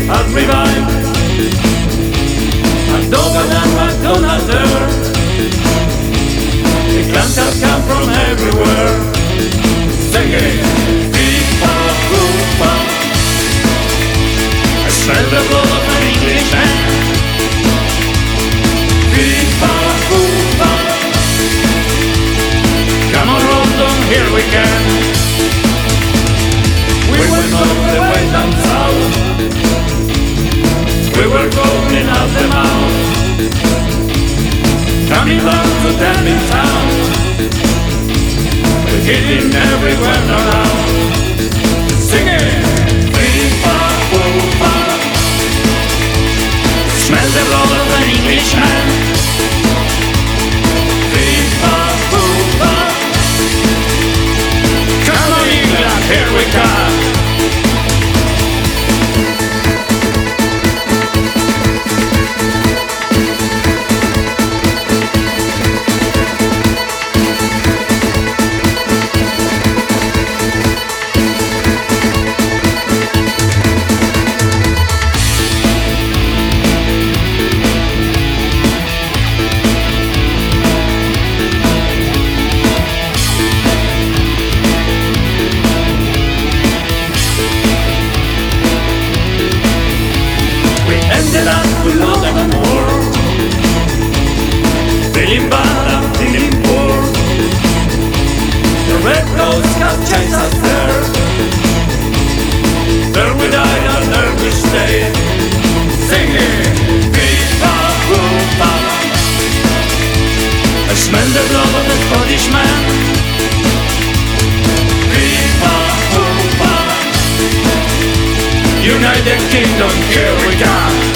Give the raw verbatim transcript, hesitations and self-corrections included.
has revived. A dog and McDonald's there. The clans have come from everywhere, singing FIFA, FIFA. I smell the blood of an Englishman. FIFA, FIFA. Come on, London, here we can. We will know the way down south. We were rolling out the mouth, coming back to Devon town. We're hitting everywhere around, singing FIFA, FIFA. Smell the blood of an Englishman. FIFA, FIFA. Come on, England, here we come. Ended up with nothing more, feeling bad and feeling poor. The red rose have chased us there. There we died and there we stayed, singing FIFA, FIFA. I smell the blood of the Scottish man. FIFA, FIFA. United Kingdom, here we come.